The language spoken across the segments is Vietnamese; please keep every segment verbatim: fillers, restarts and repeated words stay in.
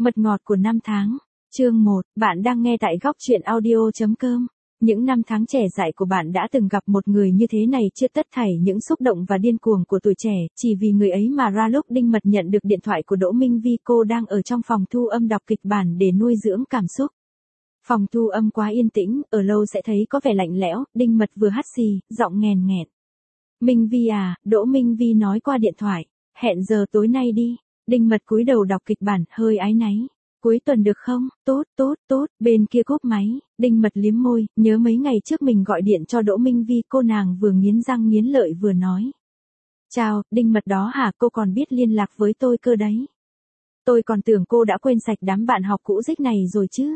Mật ngọt của năm tháng. Chương một, bạn đang nghe tại góc truyện audio chấm com. Những năm tháng trẻ dại của bạn đã từng gặp một người như thế này chưa? Tất thảy những xúc động và điên cuồng của tuổi trẻ, chỉ vì người ấy mà ra lúc Đinh Mật nhận được điện thoại của Đỗ Minh Vi. Cô đang ở trong phòng thu âm đọc kịch bản để nuôi dưỡng cảm xúc. Phòng thu âm quá yên tĩnh, ở lâu sẽ thấy có vẻ lạnh lẽo. Đinh Mật vừa hắt xì, giọng nghèn nghẹn. Minh Vi à, Đỗ Minh Vi nói qua điện thoại. Hẹn giờ tối nay đi. Đinh Mật cúi đầu đọc kịch bản, hơi áy náy. Cuối tuần được không? Tốt, tốt, tốt. Bên kia cúp máy, Đinh Mật liếm môi, nhớ mấy ngày trước mình gọi điện cho Đỗ Minh Vi. Cô nàng vừa nghiến răng nghiến lợi vừa nói. Chào, Đinh Mật đó hả? Cô còn biết liên lạc với tôi cơ đấy. Tôi còn tưởng cô đã quên sạch đám bạn học cũ rích này rồi chứ.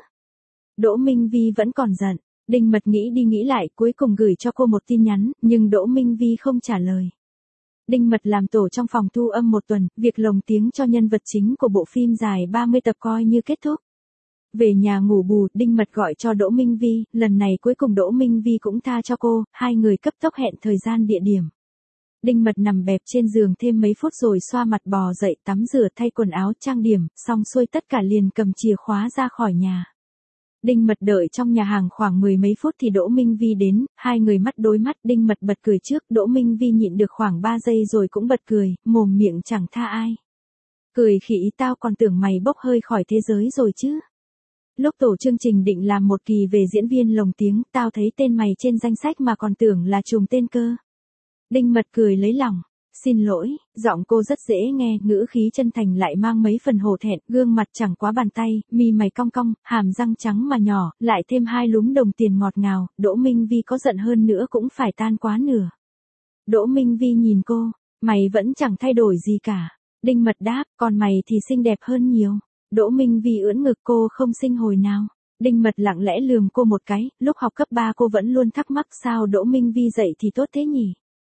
Đỗ Minh Vi vẫn còn giận. Đinh Mật nghĩ đi nghĩ lại, cuối cùng gửi cho cô một tin nhắn, nhưng Đỗ Minh Vi không trả lời. Đinh Mật làm tổ trong phòng thu âm một tuần, việc lồng tiếng cho nhân vật chính của bộ phim dài ba mươi tập coi như kết thúc. Về nhà ngủ bù, Đinh Mật gọi cho Đỗ Minh Vi, lần này cuối cùng Đỗ Minh Vi cũng tha cho cô, hai người cấp tốc hẹn thời gian địa điểm. Đinh Mật nằm bẹp trên giường thêm mấy phút rồi xoa mặt bò dậy, tắm rửa thay quần áo trang điểm, xong xuôi tất cả liền cầm chìa khóa ra khỏi nhà. Đinh Mật đợi trong nhà hàng khoảng mười mấy phút thì Đỗ Minh Vi đến, hai người mắt đối mắt. Đinh Mật bật cười trước, Đỗ Minh Vi nhịn được khoảng ba giây rồi cũng bật cười, mồm miệng chẳng tha ai. Cười khỉ, tao còn tưởng mày bốc hơi khỏi thế giới rồi chứ. Lúc tổ chương trình định làm một kỳ về diễn viên lồng tiếng, tao thấy tên mày trên danh sách mà còn tưởng là trùng tên cơ. Đinh Mật cười lấy lòng. Xin lỗi, giọng cô rất dễ nghe, ngữ khí chân thành lại mang mấy phần hổ thẹn, gương mặt chẳng quá bàn tay, mi mày cong cong, hàm răng trắng mà nhỏ, lại thêm hai lúm đồng tiền ngọt ngào. Đỗ Minh Vi có giận hơn nữa cũng phải tan quá nửa. Đỗ Minh Vi nhìn cô, mày vẫn chẳng thay đổi gì cả. Đinh Mật đáp, còn mày thì xinh đẹp hơn nhiều. Đỗ Minh Vi ưỡn ngực, cô không xinh hồi nào. Đinh Mật lặng lẽ lườm cô một cái, lúc học cấp ba cô vẫn luôn thắc mắc sao Đỗ Minh Vi dạy thì tốt thế nhỉ?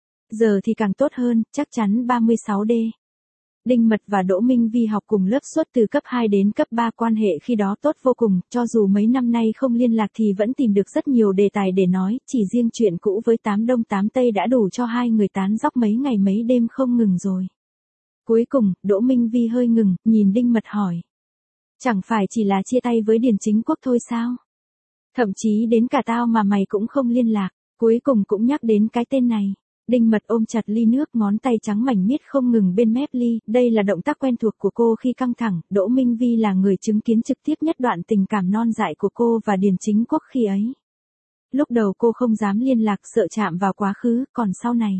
Giờ thì càng tốt hơn, chắc chắn ba mươi sáu D. Đinh Mật và Đỗ Minh Vi học cùng lớp suốt từ cấp hai đến cấp ba, quan hệ khi đó tốt vô cùng, cho dù mấy năm nay không liên lạc thì vẫn tìm được rất nhiều đề tài để nói, chỉ riêng chuyện cũ với tám đông tám tây đã đủ cho hai người tán dóc mấy ngày mấy đêm không ngừng rồi. Cuối cùng, Đỗ Minh Vi hơi ngừng, nhìn Đinh Mật hỏi. Chẳng phải chỉ là chia tay với Điền Chính Quốc thôi sao? Thậm chí đến cả tao mà mày cũng không liên lạc, cuối cùng cũng nhắc đến cái tên này. Đinh Mật ôm chặt ly nước, ngón tay trắng mảnh miết không ngừng bên mép ly, đây là động tác quen thuộc của cô khi căng thẳng. Đỗ Minh Vi là người chứng kiến trực tiếp nhất đoạn tình cảm non dại của cô và Điền Chính Quốc khi ấy. Lúc đầu cô không dám liên lạc, sợ chạm vào quá khứ, còn sau này.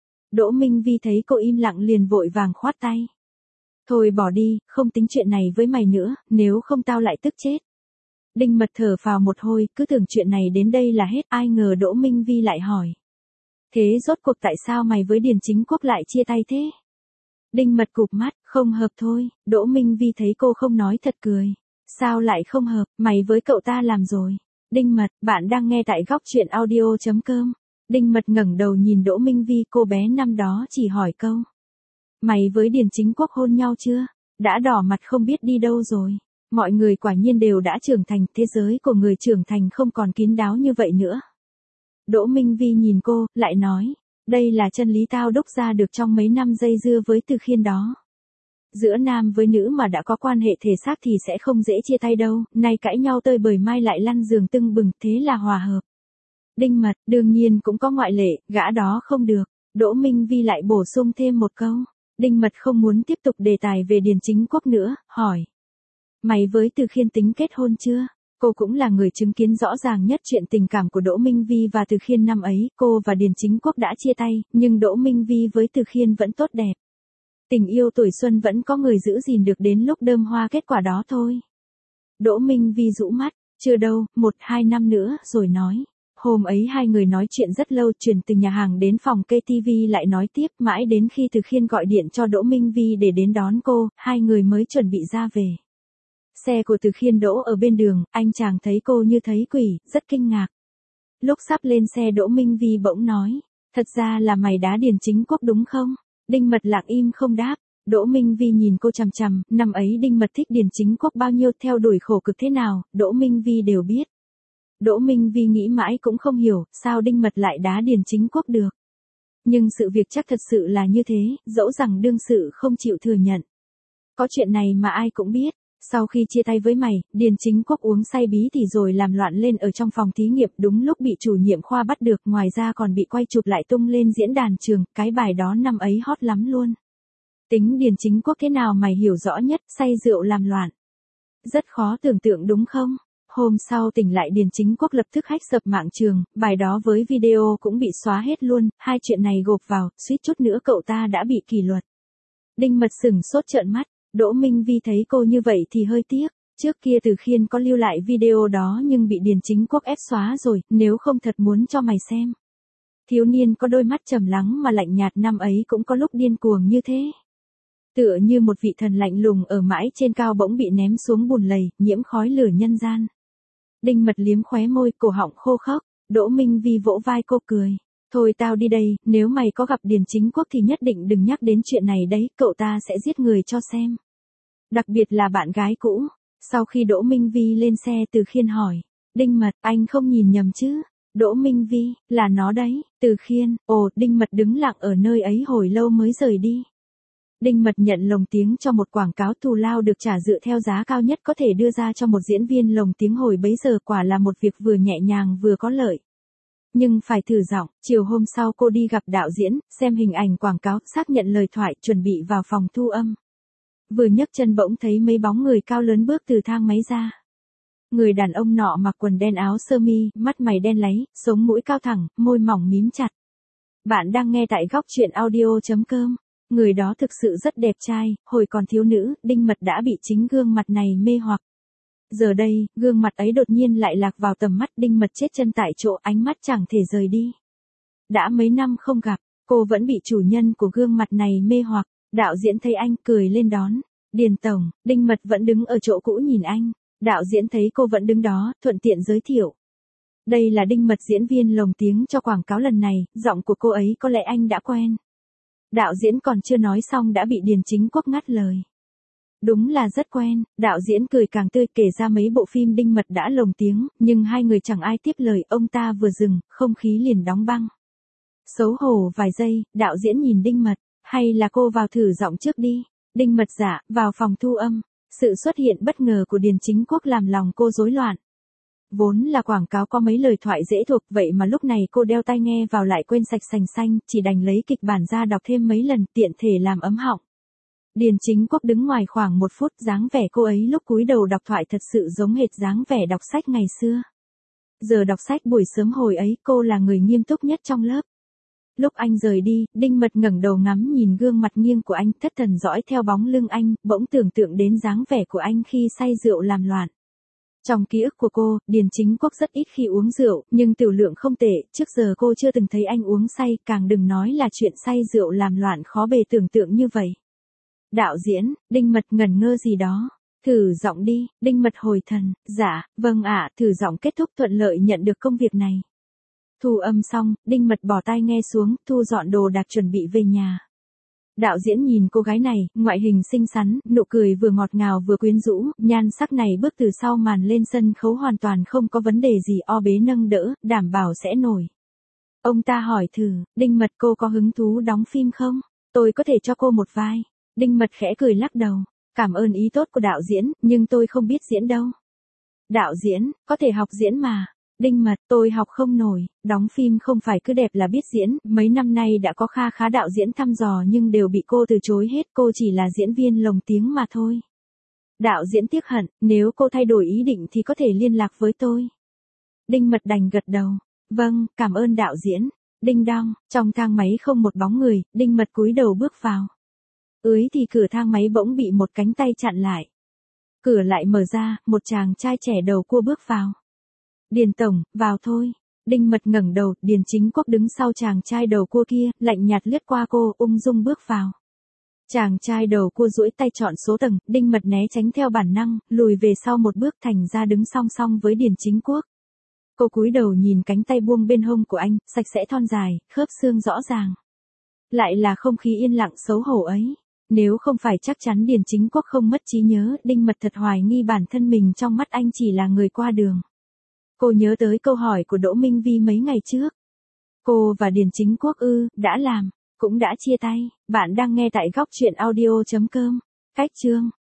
Đỗ Minh Vi thấy cô im lặng liền vội vàng khoát tay. Thôi bỏ đi, không tính chuyện này với mày nữa, nếu không tao lại tức chết. Đinh Mật thở phào một hồi, cứ tưởng chuyện này đến đây là hết, ai ngờ Đỗ Minh Vi lại hỏi. Thế rốt cuộc tại sao mày với Điền Chính Quốc lại chia tay thế? Đinh Mật cụp mắt, không hợp thôi. Đỗ Minh Vi thấy cô không nói thật cười. Sao lại không hợp, mày với cậu ta làm rồi. Đinh Mật, bạn đang nghe tại góc truyện audio chấm com. Đinh Mật ngẩng đầu nhìn Đỗ Minh Vi, cô bé năm đó chỉ hỏi câu. Mày với Điền Chính Quốc hôn nhau chưa? Đã đỏ mặt không biết đi đâu rồi. Mọi người quả nhiên đều đã trưởng thành, thế giới của người trưởng thành không còn kín đáo như vậy nữa. Đỗ Minh Vi nhìn cô, lại nói, đây là chân lý tao đúc ra được trong mấy năm dây dưa với Từ Khiên đó. Giữa nam với nữ mà đã có quan hệ thể xác thì sẽ không dễ chia tay đâu, nay cãi nhau tơi bời mai lại lăn giường tưng bừng, thế là hòa hợp. Đinh Mật, đương nhiên cũng có ngoại lệ, gã đó không được. Đỗ Minh Vi lại bổ sung thêm một câu. Đinh Mật không muốn tiếp tục đề tài về Điền Chính Quốc nữa, hỏi. Mày với Từ Khiên tính kết hôn chưa? Cô cũng là người chứng kiến rõ ràng nhất chuyện tình cảm của Đỗ Minh Vi và Từ Khiên năm ấy. Cô và Điền Chính Quốc đã chia tay, nhưng Đỗ Minh Vi với Từ Khiên vẫn tốt đẹp. Tình yêu tuổi xuân vẫn có người giữ gìn được đến lúc đơm hoa kết quả đó thôi. Đỗ Minh Vi rũ mắt, chưa đâu, một hai năm nữa, rồi nói. Hôm ấy hai người nói chuyện rất lâu, chuyển từ nhà hàng đến phòng ca tê vê lại nói tiếp, mãi đến khi Từ Khiên gọi điện cho Đỗ Minh Vi để đến đón cô, hai người mới chuẩn bị ra về. Xe của Từ Khiên đỗ ở bên đường, anh chàng thấy cô như thấy quỷ, rất kinh ngạc. Lúc sắp lên xe Đỗ Minh Vi bỗng nói, thật ra là mày đá Điền Chính Quốc đúng không? Đinh Mật lặng im không đáp. Đỗ Minh Vi nhìn cô chằm chằm, năm ấy Đinh Mật thích Điền Chính Quốc bao nhiêu, theo đuổi khổ cực thế nào, Đỗ Minh Vi đều biết. Đỗ Minh Vi nghĩ mãi cũng không hiểu, sao Đinh Mật lại đá Điền Chính Quốc được. Nhưng sự việc chắc thật sự là như thế, dẫu rằng đương sự không chịu thừa nhận. Có chuyện này mà ai cũng biết. Sau khi chia tay với mày, Điền Chính Quốc uống say bí tỉ rồi làm loạn lên ở trong phòng thí nghiệm, đúng lúc bị chủ nhiệm khoa bắt được, ngoài ra còn bị quay chụp lại tung lên diễn đàn trường, cái bài đó năm ấy hot lắm luôn. Tính Điền Chính Quốc thế nào mày hiểu rõ nhất, say rượu làm loạn. Rất khó tưởng tượng đúng không? Hôm sau tỉnh lại Điền Chính Quốc lập tức hack sập mạng trường, bài đó với video cũng bị xóa hết luôn, hai chuyện này gộp vào, suýt chút nữa cậu ta đã bị kỷ luật. Đinh Mật sửng sốt trợn mắt, Đỗ Minh Vi thấy cô như vậy thì hơi tiếc, trước kia Từ Khiên có lưu lại video đó nhưng bị Điền Chính Quốc ép xóa rồi, nếu không thật muốn cho mày xem. Thiếu niên có đôi mắt trầm lắng mà lạnh nhạt năm ấy cũng có lúc điên cuồng như thế. Tựa như một vị thần lạnh lùng ở mãi trên cao bỗng bị ném xuống bùn lầy, nhiễm khói lửa nhân gian. Đinh Mật liếm khóe môi, cổ họng khô khốc, Đỗ Minh Vi vỗ vai cô cười. Thôi tao đi đây, nếu mày có gặp Điền Chính Quốc thì nhất định đừng nhắc đến chuyện này đấy, cậu ta sẽ giết người cho xem. Đặc biệt là bạn gái cũ. Sau khi Đỗ Minh Vi lên xe, Từ Khiên hỏi. Đinh Mật, anh không nhìn nhầm chứ? Đỗ Minh Vi, là nó đấy. Từ Khiên, ồ, Đinh Mật đứng lặng ở nơi ấy hồi lâu mới rời đi. Đinh Mật nhận lồng tiếng cho một quảng cáo thù lao được trả dựa theo giá cao nhất có thể đưa ra cho một diễn viên lồng tiếng hồi bấy giờ, quả là một việc vừa nhẹ nhàng vừa có lợi. Nhưng phải thử giọng, chiều hôm sau cô đi gặp đạo diễn, xem hình ảnh quảng cáo, xác nhận lời thoại, chuẩn bị vào phòng thu âm. Vừa nhấc chân bỗng thấy mấy bóng người cao lớn bước từ thang máy ra. Người đàn ông nọ mặc quần đen áo sơ mi, mắt mày đen láy, sống mũi cao thẳng, môi mỏng mím chặt. Bạn đang nghe tại góc truyện audio chấm com. Người đó thực sự rất đẹp trai, hồi còn thiếu nữ, Đinh Mật đã bị chính gương mặt này mê hoặc. Giờ đây, gương mặt ấy đột nhiên lại lạc vào tầm mắt, Đinh Mật chết chân tại chỗ, ánh mắt chẳng thể rời đi. Đã mấy năm không gặp, cô vẫn bị chủ nhân của gương mặt này mê hoặc. Đạo diễn thấy anh, cười lên đón. Điền tổng, Đinh Mật vẫn đứng ở chỗ cũ nhìn anh. Đạo diễn thấy cô vẫn đứng đó, thuận tiện giới thiệu. Đây là Đinh Mật, diễn viên lồng tiếng cho quảng cáo lần này, giọng của cô ấy có lẽ anh đã quen. Đạo diễn còn chưa nói xong đã bị Điền Chính Quốc ngắt lời. Đúng là rất quen, đạo diễn cười càng tươi, kể ra mấy bộ phim Đinh Mật đã lồng tiếng, nhưng hai người chẳng ai tiếp lời, ông ta vừa dừng, không khí liền đóng băng. Xấu hổ vài giây, đạo diễn nhìn Đinh Mật, hay là cô vào thử giọng trước đi. Đinh Mật dạ, vào phòng thu âm. Sự xuất hiện bất ngờ của Điền Chính Quốc làm lòng cô rối loạn. Vốn là quảng cáo có mấy lời thoại dễ thuộc, vậy mà lúc này cô đeo tai nghe vào lại quên sạch sành xanh, chỉ đành lấy kịch bản ra đọc thêm mấy lần, tiện thể làm ấm họng. Điền Chính Quốc đứng ngoài khoảng một phút, dáng vẻ cô ấy lúc cúi đầu đọc thoại thật sự giống hệt dáng vẻ đọc sách ngày xưa. Giờ đọc sách buổi sớm hồi ấy, cô là người nghiêm túc nhất trong lớp. Lúc anh rời đi, Đinh Mật ngẩng đầu ngắm nhìn gương mặt nghiêng của anh, thất thần dõi theo bóng lưng anh, bỗng tưởng tượng đến dáng vẻ của anh khi say rượu làm loạn. Trong ký ức của cô, Điền Chính Quốc rất ít khi uống rượu, nhưng tiểu lượng không tệ, trước giờ cô chưa từng thấy anh uống say, càng đừng nói là chuyện say rượu làm loạn khó bề tưởng tượng như vậy. Đạo diễn, Đinh Mật ngẩn ngơ gì đó. Thử giọng đi, Đinh Mật hồi thần, dạ, vâng ạ, thử giọng kết thúc thuận lợi nhận được công việc này. Thu âm xong, Đinh Mật bỏ tai nghe xuống, thu dọn đồ đạc chuẩn bị về nhà. Đạo diễn nhìn cô gái này, ngoại hình xinh xắn, nụ cười vừa ngọt ngào vừa quyến rũ, nhan sắc này bước từ sau màn lên sân khấu hoàn toàn không có vấn đề gì, o bế nâng đỡ, đảm bảo sẽ nổi. Ông ta hỏi thử, Đinh Mật cô có hứng thú đóng phim không? Tôi có thể cho cô một vai. Đinh Mật khẽ cười lắc đầu, cảm ơn ý tốt của đạo diễn, nhưng tôi không biết diễn đâu. Đạo diễn, có thể học diễn mà. Đinh Mật, tôi học không nổi, đóng phim không phải cứ đẹp là biết diễn, mấy năm nay đã có kha khá đạo diễn thăm dò nhưng đều bị cô từ chối hết, cô chỉ là diễn viên lồng tiếng mà thôi. Đạo diễn tiếc hận, nếu cô thay đổi ý định thì có thể liên lạc với tôi. Đinh Mật đành gật đầu, vâng, cảm ơn đạo diễn. Đinh đong, trong thang máy không một bóng người, Đinh Mật cúi đầu bước vào. Ưới thì cửa thang máy bỗng bị một cánh tay chặn lại. Cửa lại mở ra, một chàng trai trẻ đầu cua bước vào. Điền tổng, vào thôi. Đinh Mật ngẩng đầu, Điền Chính Quốc đứng sau chàng trai đầu cua kia, lạnh nhạt lướt qua cô, ung dung bước vào. Chàng trai đầu cua duỗi tay chọn số tầng, Đinh Mật né tránh theo bản năng, lùi về sau một bước, thành ra đứng song song với Điền Chính Quốc. Cô cúi đầu nhìn cánh tay buông bên hông của anh, sạch sẽ thon dài, khớp xương rõ ràng. Lại là không khí yên lặng xấu hổ ấy. Nếu không phải chắc chắn Điền Chính Quốc không mất trí nhớ, Đinh Mật thật hoài nghi bản thân mình trong mắt anh chỉ là người qua đường. Cô nhớ tới câu hỏi của Đỗ Minh Vi mấy ngày trước. Cô và Điền Chính Quốc ư, đã làm, cũng đã chia tay. Bạn đang nghe tại góc truyện audio chấm com. Cách chương